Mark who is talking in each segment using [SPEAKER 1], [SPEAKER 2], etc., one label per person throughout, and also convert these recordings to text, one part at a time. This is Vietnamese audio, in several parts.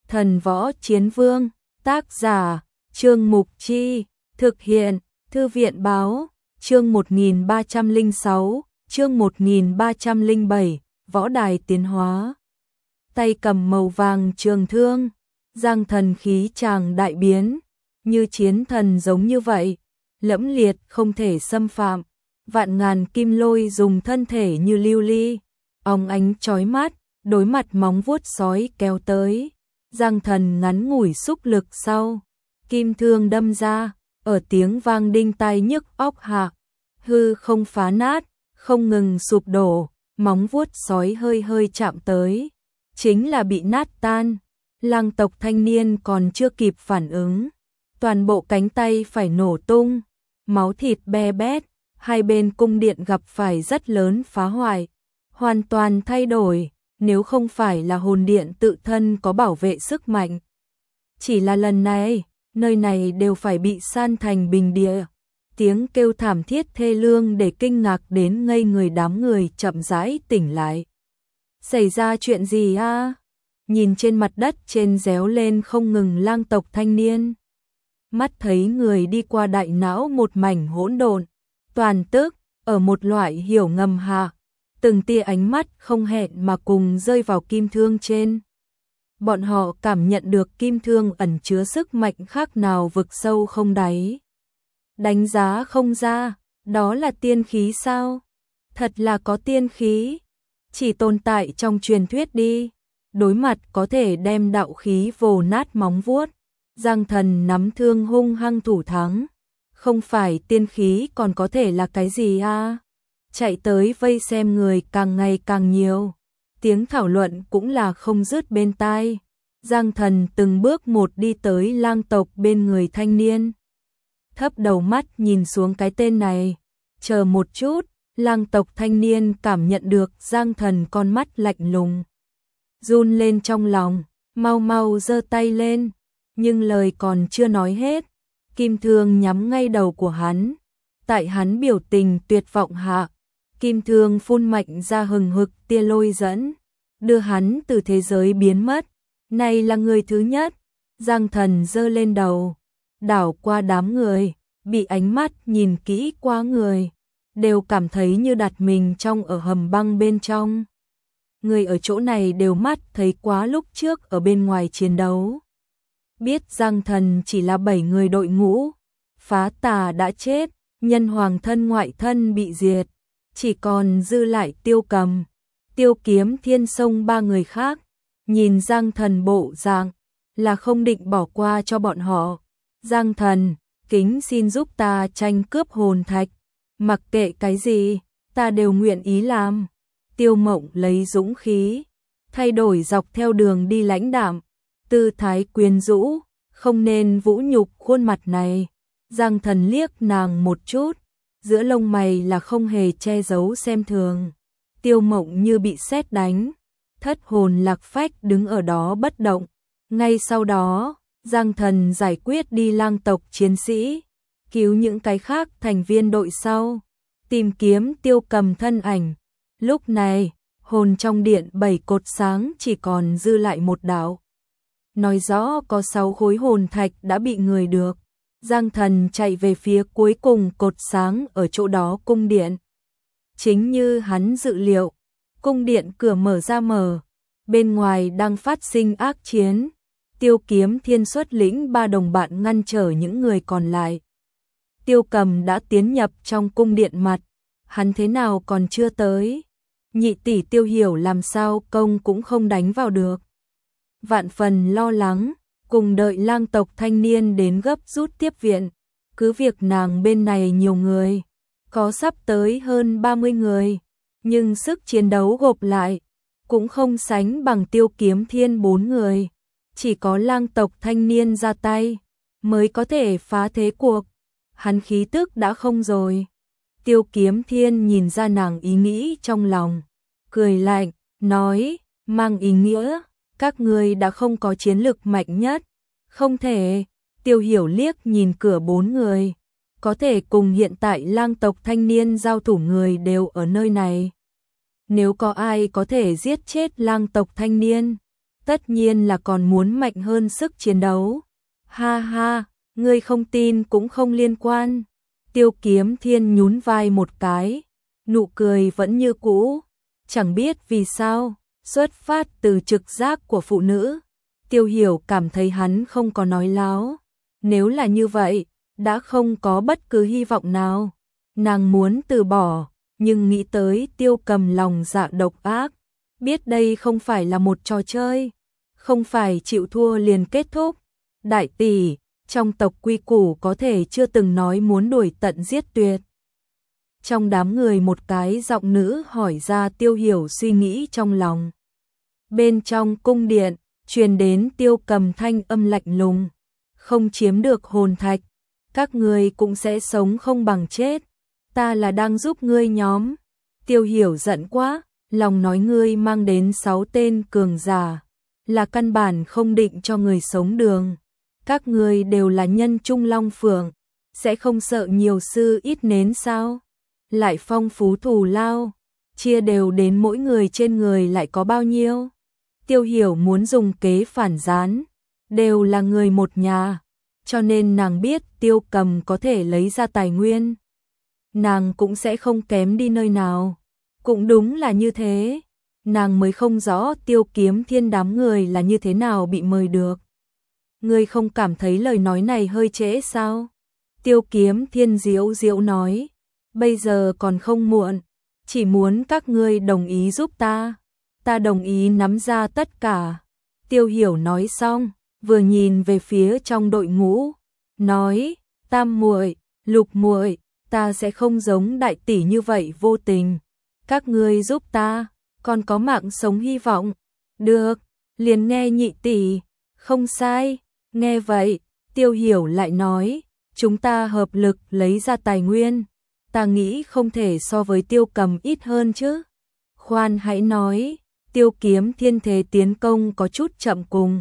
[SPEAKER 1] Thần võ chiến vương, tác giả, Trương Mục Chi, thực hiện, Thư viện báo, chương 1306, chương 1307, võ đài tiến hóa. Tay cầm màu vàng trường thương, Giang Thần khí chàng đại biến, như chiến thần giống như vậy, lẫm liệt không thể xâm phạm, vạn ngàn kim lôi dùng thân thể như lưu ly, óng ánh chói mắt, đối mặt móng vuốt sói kéo tới. Giang Thần ngắn ngủi xúc lực sau, kim thương đâm ra, ở tiếng vang đinh tai nhức óc hạ, hư không phá nát, không ngừng sụp đổ, móng vuốt sói hơi hơi chạm tới, chính là bị nát tan. Lang tộc thanh niên còn chưa kịp phản ứng, toàn bộ cánh tay phải nổ tung, máu thịt be bét, hai bên cung điện gặp phải rất lớn phá hoại, hoàn toàn thay đổi. Nếu không phải là hồn điện tự thân có bảo vệ sức mạnh, chỉ là lần này, nơi này đều phải bị san thành bình địa. Tiếng kêu thảm thiết thê lương để kinh ngạc đến ngây người đám người chậm rãi tỉnh lại. Xảy ra chuyện gì a? Nhìn trên mặt đất trên réo lên không ngừng lang tộc thanh niên. Mắt thấy người đi qua đại não một mảnh hỗn độn, toàn tức, ở một loại hiểu ngầm hạ. Từng tia ánh mắt không hẹn mà cùng rơi vào kim thương trên. Bọn họ cảm nhận được kim thương ẩn chứa sức mạnh khác nào vực sâu không đáy. Đánh giá không ra, đó là tiên khí sao? Thật là có tiên khí, chỉ tồn tại trong truyền thuyết đi. Đối mặt có thể đem đạo khí vồ nát móng vuốt, Giang Thần nắm thương hung hăng thủ thắng. Không phải tiên khí còn có thể là cái gì a? Chạy tới vây xem người càng ngày càng nhiều, tiếng thảo luận cũng là không dứt bên tai. Giang Thần từng bước một đi tới lang tộc bên người thanh niên, thấp đầu mắt nhìn xuống cái tên này. Chờ một chút, lang tộc thanh niên cảm nhận được Giang Thần con mắt lạnh lùng, run lên trong lòng, mau mau giơ tay lên, nhưng lời còn chưa nói hết, kim thương nhắm ngay đầu của hắn. Tại hắn biểu tình tuyệt vọng hạ, kim thương phun mạnh ra hừng hực tia lôi dẫn, đưa hắn từ thế giới biến mất. Này là người thứ nhất. Giang Thần giơ lên đầu, đảo qua đám người, bị ánh mắt nhìn kỹ qua người, đều cảm thấy như đặt mình trong ở hầm băng bên trong. Người ở chỗ này đều mắt thấy quá lúc trước ở bên ngoài chiến đấu. Biết Giang Thần chỉ là 7 người đội ngũ, phá tà đã chết, nhân hoàng thân ngoại thân bị diệt. Chỉ còn dư lại Tiêu Cầm, Tiêu Kiếm Thiên Sông 3 người khác. Nhìn Giang Thần bộ dạng là không định bỏ qua cho bọn họ. Giang Thần, kính xin giúp ta tranh cướp hồn thạch, mặc kệ cái gì, ta đều nguyện ý làm. Tiêu Mộng lấy dũng khí, thay đổi dọc theo đường đi lãnh đạm, tư thái quyến rũ, không nên vũ nhục khuôn mặt này. Giang Thần liếc nàng một chút, giữa lông mày là không hề che giấu xem thường. Tiêu Mộng như bị sét đánh, thất hồn lạc phách đứng ở đó bất động. Ngay sau đó, Giang Thần giải quyết đi lang tộc chiến sĩ, cứu những cái khác thành viên đội sau, tìm kiếm Tiêu Cầm thân ảnh. Lúc này, hồn trong điện 7 cột sáng chỉ còn dư lại một đạo. Nói rõ có 6 khối hồn thạch đã bị người được. Giang Thần chạy về phía cuối cùng cột sáng ở chỗ đó cung điện. Chính như hắn dự liệu, cung điện cửa mở ra bên ngoài đang phát sinh ác chiến. Tiêu Kiếm Thiên xuất lĩnh 3 đồng bạn ngăn trở những người còn lại. Tiêu Cầm đã tiến nhập trong cung điện mặt, hắn thế nào còn chưa tới. Nhị tỷ Tiêu Hiểu làm sao công cũng không đánh vào được. Vạn phần lo lắng, cùng đợi lang tộc thanh niên đến gấp rút tiếp viện. Cứ việc nàng bên này nhiều người, có sắp tới hơn 30 người, nhưng sức chiến đấu gộp lại cũng không sánh bằng Tiêu Kiếm Thiên 4 người. Chỉ có lang tộc thanh niên ra tay mới có thể phá thế cuộc. Hắn khí tức đã không rồi. Tiêu Kiếm Thiên nhìn ra nàng ý nghĩ trong lòng, cười lạnh, nói, mang ý nghĩa, các ngươi đã không có chiến lực mạnh nhất. Không thể. Tiêu Hiểu liếc nhìn cửa 4 người, có thể cùng hiện tại lang tộc thanh niên giao thủ người đều ở nơi này. Nếu có ai có thể giết chết lang tộc thanh niên, tất nhiên là còn muốn mạnh hơn sức chiến đấu. Ha ha, ngươi không tin cũng không liên quan. Tiêu Kiếm Thiên nhún vai một cái, nụ cười vẫn như cũ, chẳng biết vì sao, xuất phát từ trực giác của phụ nữ. Tiêu Hiểu cảm thấy hắn không có nói láo, nếu là như vậy, đã không có bất cứ hy vọng nào. Nàng muốn từ bỏ, nhưng nghĩ tới Tiêu Cầm lòng dạ độc ác, biết đây không phải là một trò chơi, không phải chịu thua liền kết thúc. Đại tỷ, trong tộc quy củ có thể chưa từng nói muốn đuổi tận giết tuyệt. Trong đám người một cái giọng nữ hỏi ra Tiêu Hiểu suy nghĩ trong lòng. Bên trong cung điện, truyền đến Tiêu Cầm thanh âm lạnh lùng. Không chiếm được hồn thạch, các ngươi cũng sẽ sống không bằng chết. Ta là đang giúp ngươi nhóm. Tiêu Hiểu giận quá, lòng nói ngươi mang đến 6 tên cường giả, là căn bản không định cho người sống đường. Các ngươi đều là nhân trung long phượng, sẽ không sợ nhiều sư ít nến sao? Lại phong phú thù lao, chia đều đến mỗi người trên người lại có bao nhiêu? Tiêu Hiểu muốn dùng kế phản gián, đều là người một nhà, cho nên nàng biết Tiêu Cầm có thể lấy ra tài nguyên, nàng cũng sẽ không kém đi nơi nào. Cũng đúng là như thế, nàng mới không rõ Tiêu Kiếm Thiên đám người là như thế nào bị mời được. Ngươi không cảm thấy lời nói này hơi trễ sao? Tiêu Kiếm Thiên diễu diễu nói, bây giờ còn không muộn, chỉ muốn các ngươi đồng ý giúp ta. Ta đồng ý nắm ra tất cả. Tiêu Hiểu nói xong, vừa nhìn về phía trong đội ngũ, nói, Tam muội, Lục muội, ta sẽ không giống đại tỷ như vậy vô tình. Các ngươi giúp ta, còn có mạng sống hy vọng. Được, liền nghe nhị tỷ, không sai. Nghe vậy, Tiêu Hiểu lại nói, chúng ta hợp lực lấy ra tài nguyên. Ta nghĩ không thể so với Tiêu Cầm ít hơn chứ. Khoan hãy nói. Tiêu Kiếm Thiên thế tiến công có chút chậm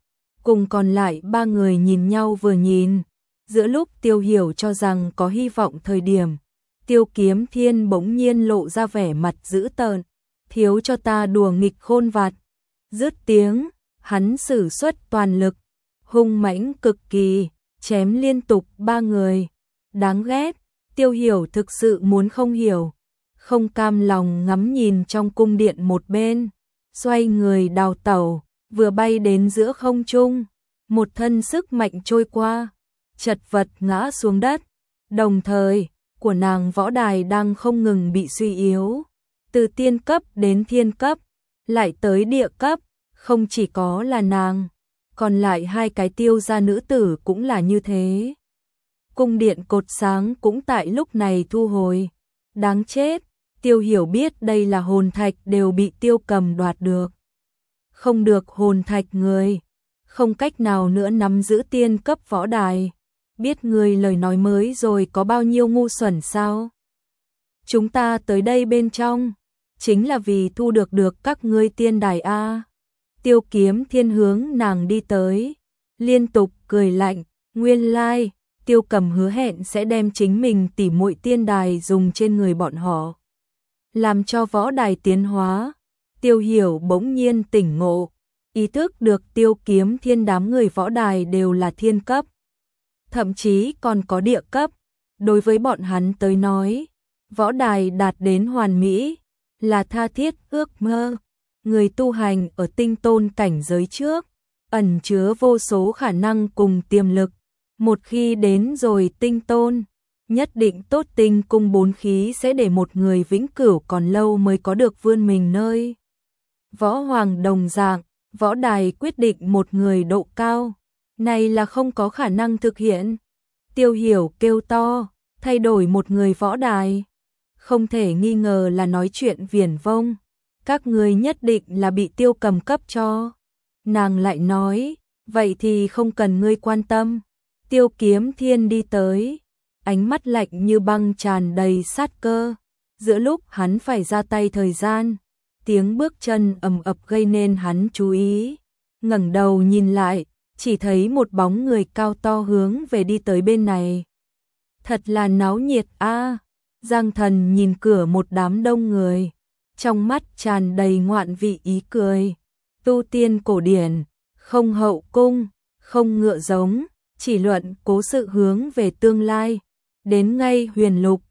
[SPEAKER 1] cùng còn lại 3 người nhìn nhau vừa nhìn. Giữa lúc Tiêu Hiểu cho rằng có hy vọng thời điểm, Tiêu Kiếm Thiên bỗng nhiên lộ ra vẻ mặt dữ tợn, thiếu cho ta đùa nghịch khôn vặt. Dứt tiếng, hắn sử xuất toàn lực, hung mãnh cực kỳ, chém liên tục 3 người. Đáng ghét, Tiêu Hiểu thực sự muốn không hiểu, không cam lòng ngắm nhìn trong cung điện một bên. Xoay người đào tẩu, vừa bay đến giữa không trung, một thân sức mạnh trôi qua, chật vật ngã xuống đất. Đồng thời, của nàng võ đài đang không ngừng bị suy yếu, từ tiên cấp đến thiên cấp, lại tới địa cấp, không chỉ có là nàng, còn lại 2 cái Tiêu gia nữ tử cũng là như thế. Cung điện cột sáng cũng tại lúc này thu hồi. Đáng chết, Tiêu Hiểu biết đây là hồn thạch đều bị Tiêu Cầm đoạt được. Không được hồn thạch người, không cách nào nữa nắm giữ tiên cấp võ đài. Biết người lời nói mới rồi có bao nhiêu ngu xuẩn sao? Chúng ta tới đây bên trong, chính là vì thu được các ngươi tiên đài a. Tiêu Kiếm Thiên hướng nàng đi tới, liên tục cười lạnh, nguyên lai, Tiêu Cầm hứa hẹn sẽ đem chính mình tỉ muội tiên đài dùng trên người bọn họ, làm cho võ đài tiến hóa. Tiêu Hiểu bỗng nhiên tỉnh ngộ, ý thức được Tiêu Kiếm Thiên đám người võ đài đều là thiên cấp, thậm chí còn có địa cấp. Đối với bọn hắn tới nói, võ đài đạt đến hoàn mỹ là tha thiết ước mơ. Người tu hành ở tinh tôn cảnh giới trước, ẩn chứa vô số khả năng cùng tiềm lực. Một khi đến rồi tinh tôn, nhất định tốt tinh cung 4 khí sẽ để một người vĩnh cửu còn lâu mới có được vươn mình nơi. Võ hoàng đồng dạng, võ đài quyết định một người độ cao, này là không có khả năng thực hiện. Tiêu Hiểu kêu to, thay đổi một người võ đài, không thể nghi ngờ là nói chuyện viển vông. Các người nhất định là bị Tiêu Cầm cấp cho. Nàng lại nói, vậy thì không cần ngươi quan tâm. Tiêu Kiếm Thiên đi tới, ánh mắt lạnh như băng tràn đầy sát cơ. Giữa lúc hắn phải ra tay thời gian, tiếng bước chân ầm ập gây nên hắn chú ý. Ngẩng đầu nhìn lại, chỉ thấy một bóng người cao to hướng về đi tới bên này. Thật là náo nhiệt a. Giang Thần nhìn cửa một đám đông người, trong mắt tràn đầy ngoạn vị ý cười. tu tiên cổ điển, không hậu cung, không ngựa giống, chỉ luận cố sự hướng về tương lai. Đến ngay huyền lục,